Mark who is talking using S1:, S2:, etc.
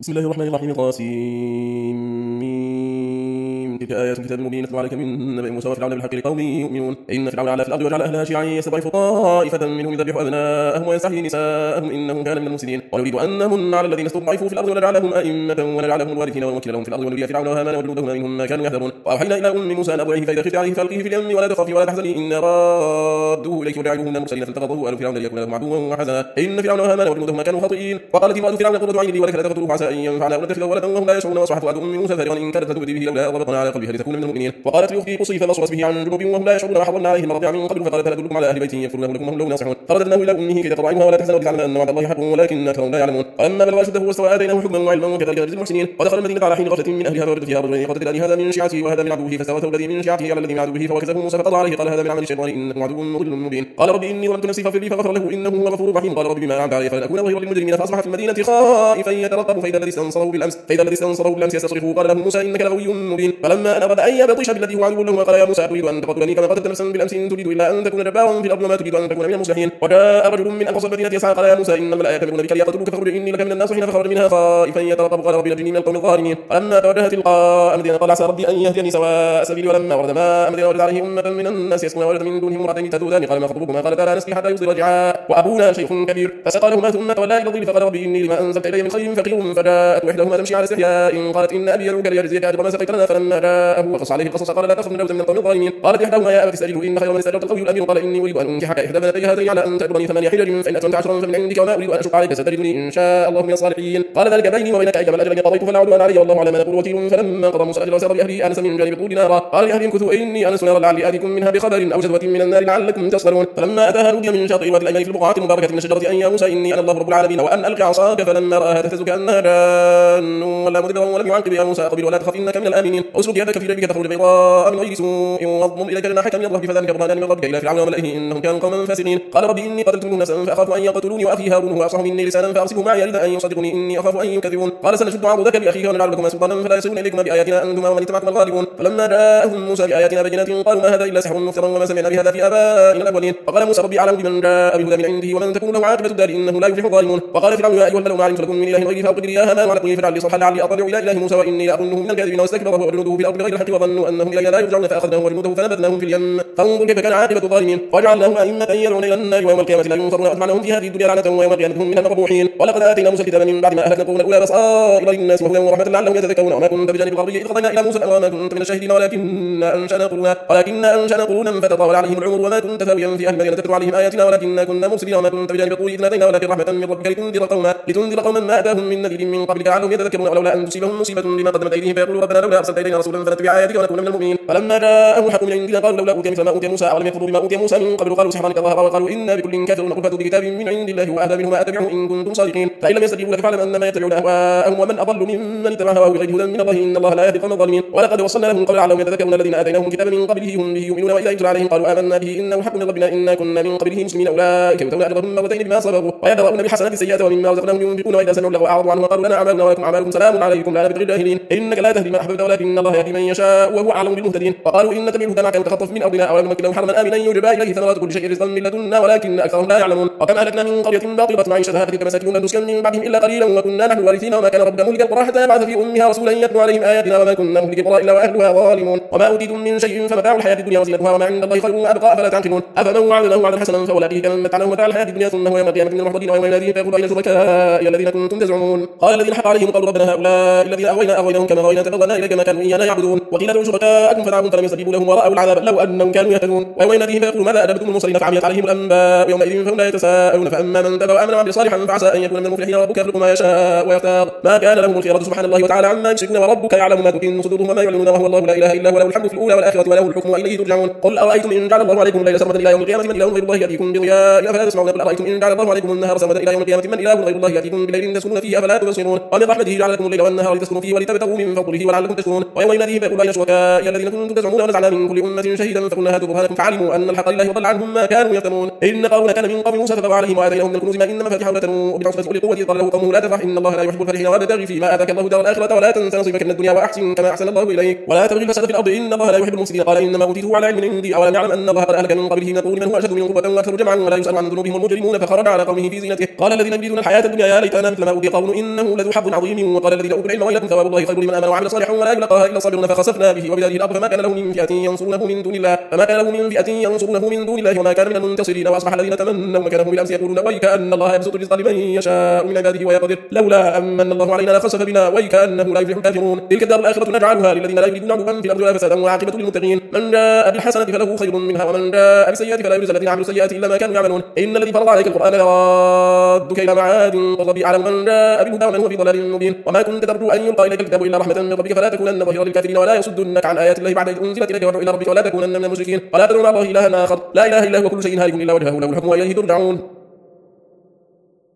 S1: بسم الله الرحمن الرحيم قاسم تلك آيات كتاب مبين نتلو عليك من نبأ موسى وفرعون بالحق لقوم يؤمنون إن فرعون علا في الأرض وجعل أهلها شيعا يستضعف طائفة منهم يذبح أبناءهم ويستحيي نساءهم إنه كان من المفسدين ونريد أن نمن على الذين استضعفوا في الأرض ونجعلهم أئمة ونجعلهم الوارثين ونمكن لهم في الأرض ونري فرعون وهامان وجنودهما منهم ما كانوا يحذرون وأوحينا إلى أم موسى أن أرضعيه فإذا خفت عليه فألقيه في اليم ولا تخافي ولا تحزني إنا رادوه إليك وجاعلوه من المرسلين فالتقطه آل فرعون ليكون لهم عدوا وحزنا إن فرعون وهامان وجنودهما كانوا خاطئين وقالت امرأة فرعون قرة عين لي ولك لا تقتلوه عسى أن ينفعنا أو نتخذه ولدا وهم لا يشعرون وأصبحت فؤاد أم موسى فارغا إن كادت لتبدي به لولا ربطنا على قلبها لتكون من المؤمنين وقالت لأختي قصي فبصرت به عن جنوب وهم لا يشعرون وحضرنا عليه المرضع من قبل فقالت هل أدلكم على أهل بيت يكفرونه لكم وهم له ناصحون فرددناه إلى أمه كي تقر عينها ولا تحزن وتعلم أن وعد الله حق ولكن أكثرهم لا يعلمون فلما بلغ أشده واستوى آتيناه حكما وعلما وكذلك نجزي المحسنين ودخل المدينة على حين غفلة من أهلها فوجد فيها رجلين قتل الذي هذا من شيعته وهذا من عدوه فاستغاثه الذي من شيعته على الذي من عدوه فوكزه موسى فقضى عليه قال هذا من عمل الشيطان إنكم عدو مضل مبين قال رب إني ظلمت نفسي فاغفر لي فغفر له إنه هو الغفور الرحيم قال رب بما أنعمت علي فلن أكون ظهيرا للمجرمين فأصبح في المدينة خائفا يترقب فإذا الذي استنصره بالأمس يستصرخه قال له موسى إنك لغوي مبين فلما أن أراد أن يبطش بالذي هو عدو له قال يا موسى أتريد أن تقتلني كما قتلت نفسا بالأمس إن تريد إلا أن تكون جبارا في الأرض وما تريد أن تكون من المصلحين وجاء رجل من أقصى المدينة يسعى قال يا موسى إن الملأ يأتمرون بك ليقتلوك فاخرج إني لك من الناصحين فخرج منها خائفا يترقب قال رب نجني من القوم الظالمين فلما توجه تلقاء مدينة قال عسى ربي أن يهديني سواء السبيل ولما ورد ماء مدينة وجد عليه أمة من الناس يسقون وجد من دونهم امرأتين تذودان قال ما خطبكما قالتا لا نسقي حتى يصدر الرعاء وأبونا شيخ كبير فسقى لهما ثم تولى إلى الظل فقال ربي إني لما أنزلت إلي من خير فقير فجاءت إحداهما تمشي على استحياء قالت إن أبي يدعوك ليجزيك أجر ما سقيت لنا فلما جاءه وقص عليه القصص قال لا تخف من القوم الظالمين قالت إحداهما يا أبت استأجره إن خير من استأجرت القوي الأمين قال إني أريد أن أنكحك إحدى بنتي هاتين على أن تأجرني 8 حجج فإن أتممت 10 فمن عندك وما أريد أن أشق عليك ستجدني إن شاء الله من الصالحين قال ذلك بيني وبينك أيما الأجل قضيت فلا عدوان علي والله على ما نقول وكيل فلما قضى موسى الأجل وسار بأهله آنس من جانب الطور نارا قال لأهلهم كثوا إني آنست نارا لعلي آتيكم منها بخبر أو جذوة من النار لعلكم تصطلون فلما أتاها نودي من شاطئ الوادي الأيمن في البقعة المباركة من الشجرة أن يا موسى إني أنا الله رب العالمين وأن ألقي عصاك فلما رآها تهتز كأنها جان ولا مدبرا ولم يعقب يا موسى أقبل ولا تخف إنك من الآمنين أسلك يدك في جيبك تخرج بيضاء من غير سوء واضمم إليك جناحك من الرهب فذلك برهانان من ربك إلى فرعون وملئه إنهم كانوا قوما فاسقين قال ربي إني قتلت منهم نفسا فأخاف أن يقتلوني وأخي هارون هو أفصح مني لسانا فأرسله معي يريد أن يصدقني إني أخاف أن يكذبون قال سنشد عضدك بأخيك ونجعل لكما سلطانا فلا يصلون إليكما بآياتنا أنتما ومن اتبعكما الغالبون فلما جاءهم موسى بآياتنا بينات قالوا ما هذا إلا سحر مفترى وما سمعنا بهذا في آبائنا الأولين فقال موسى ربي أعلم بمن جاء بالهدى من عنده ومن تكون له عاقبة الدار إنه لا يفلح الظالمون وقال فرعون يا أيها الملأ ما علمت لكم من إله غيري فأوقد لي يا هامان وعلى فاجعل لي صرحا لعلي أطلع إلى إله موسى وإني لأظنه من الكاذبين واستكبر هو وجنوده في الأرض بغير الحق وظنوا أنهم إلينا لا يرجعون فأخذناهم وجنوده فنبذناهم في اليم فانظر كيف كان عاقبة الظالمين وجعلناهم أئمة يدعون إلى النار ويوم القيامة لا ينصرون وأتبعناهم في هذه الدنيا لعنة ويوم القيامة هم منها مقبوحين ولقد آتينا موسى الكتاب من بعد ما أهلكنا القرون الأولى بصائر للناس وهدى ورحمة لعلهم يتذكرون وما كنت بجانب الغربي إذ قضينا إلى موسى الأمر وما كنت من الشاهدين ولكن أنشأنا قرونا فتطاول عليهم العمر وما كنت ثاويا في أهل مدينة تتلو عليهم آياتنا ولكننا كنا مرسلين وما كنت بجانب الطور إذ نادينا ولكن رحمة من ربك لتنذر قوما ما أتاهم من نذير من قبلك لعلهم يتذكرون ولولا أن تصيبهم مصيبة بما قدمت أيديهم فيقولوا ربنا لولا أرسلت إلينا رسولا فنتبع آياتك ونكون من المؤمنين فلما جاءهم الحق من عندنا قالوا لولا أوتي مثل ما أوتي موسى أولم يكفروا بما أوتي موسى من قبل قالوا سحران كظاهر وقالوا إنا بكل كافرون قل فأتوا بكتاب من عند الله وأهدى منه ما أتبعه إن كنتم صادقين فإن لم يستجيبوا لك فاعلم أنما يتبعون أهواءهم ومن أضل ممن اتبع هواه بغير هدى من الله إن الله لا يهدي القوم الظالمين ولقد وصلنا لهم القول لعلهم يتذكرون الذين آتيناهم كتابا من قبله هم به يؤمنون وإذا يتلى عليهم قالوا آمنا به إنه حق من ربنا إنا كنا من قبله مسلمين أولئك يؤتون أجرهم مرتين بما صبروا ويدرؤون بالحسنات السيئات ومما رزقناهم ينفقون وإذا سمعوا اللغو أعرضوا عنه وقالوا لنا أعمالنا ولكم أعمالكم سلام عليكم لا نبغي الجاهلين إنك لا تهدي من أحببت ولكن الله يهدي من يشاء وهو أعلم بالمهتدين وقالوا إن نتبع الهدى معك نتخطف من أرضنا أولم نمكن لهم حرما آمنا يجبى إليه ثمرات كل شيء رزقا من لدنا ولكن أكثرهم لا يعلمون وكم أهلكنا من قرية باطلة معيشتها فتلك مساكنهم لم تسكن من بعدهم إلا قليلا وكنا نحن الوارثين وما كان ربك مهلك القرى حتى يبعث في أمها رسولا يتلو عليهم آياتنا وما كنا مهلك القرى إلا وأهلها ظالمون وما أوتيتم من شيء فمتاع الحياة الدنيا وزينتها وما عند الله خير وأبقى أفلا تعقلون أفمن وعدناه وعدا حسنا فأولئك كمن متعناه متاع الحياة الدنيا ثم هو يوم القيامة من المحضرين ويوم يناديهم فيقول أين شركائي الذين كنتم تزعمون قال الذين حق عليهم قالوا ربنا هؤلاء الذين أغويناهم كما غوينا تبغنا إليك ما كانوا إيانا يعبدون وقيل ادعوا شركاءكم فدعوهم فلم يستجيبوا لهم ورأوا العذاب لو أنهم كانوا يهتدون ويوم يناديهم فيقول ماذا أجبتم المرسلين فعميت عليهم الأنباء يومئذ فهم لا يتساءلون فأما من تاب وآمن وعمل صالحا فعسى أن يكون من المفلحين وربك يخلق ما يشاء ويختار ما كان لهم الخيرة سبحان الله وتعالى عما يشركون وربك يعلم ما تكن صدورهم وما يعلنون وهو الله لا إله إلا هو له الحمد في الأولى والآخرة وله الحكم وإليه ترجعون قل أرأيتم إن جعل الله عليكم الليل سرمدا إلى يوم القيامة من إله غير الله يأتيكم بضياء أفلا تسمعون قل أرأيتم إن جعل الله عليكم النهار سرمدا إلى يوم القيامة من إله غير الله يأتيكم بليل تسكنون فيه أفلا تبصرون ومن رحمته جعل لكم الليل والنهار لتسكنوا فيه ولتبتغوا من فضله ولعلكم تشكرون ويوم يناديهم فيقول أين شركائي الذين كنتم تزعمون ونزعنا من كل أمة شهيدا فقلنا هاتوا برهانكم فعلموا أن الحق لله وضل عنهم ما كانوا يفترون. إن قارون كان من قوم موسى فبغى عليهم وآتيناه من الكنوز ما إن مفاتحه لتنوء بالعصبة أولي القوة إذ قال له قومه لا تفرح إن الله لا يحب الفرحين وابتغ فيما آتاك الله دار الآخرة ولا تنس نصيبك من الدنيا وأحسن كما أحسن الله إليك ولا تبغي الفساد في الأرض إن الله لا يحب المفسدين. قال إنما أوتيته على علم عندي أولم يعلم أن الله قد أهلك من قبله من القرون من هو أشد منه قوة وأكثر جمعا ولا يسأل عن ذنوبهم المجرمون فخرج على قومه في زينته. قال الذين يريدون الحياة الدنيا يا ليتنا مثل ما أوتي قارون إنه لذو حظ عظيم. وقال الذين أوتوا العلم ويلكم ثواب الله خير لمن آمن وعمل صالحا ولا يلقاها إلا الصابرون. فخسفنا به وبداره الأرض فما كان له من فئة ينصرونه من دون الله وما كان من المنتصرين. وأصبح الذين تمنوا مكانه بالأمس يقولون ويك أن الله يبسط الرزق لمن يشاء من عباده ويقدر لولا أمن الله علينا لخسف بنا ويك أنه لا يفلح الكافرون. تلك الدار الآخرة نجعلها للذين لا يريدون علوا في الأرض ولا فسادا وعاقبة للمتقين. من جاء بالحسنة فله خير منها ومن جاء بالسيئة فلا يجزى الذين عملوا السيئات إلا ما كانوا يعملون. إن الذي فرض عليك القرآن لرادك إلى معاد قد ربي أعلم من جاء بالهدى ومن هو في ضلال مبين. وما كنت ترجو أن يلقى إليك الكتاب إلا رحمة من ربك فلا تكونن ظهيرا للكافرين ولا يصدنك عن آيات الله بعد إذ أنزلت إليك وادع إلى ربك ولا تكونن من المشركين ولا تدع مع الله إلها آخر لا إله إلا هو كل شيء هالك إلا وجهه له الحكم وإليه ترجعون.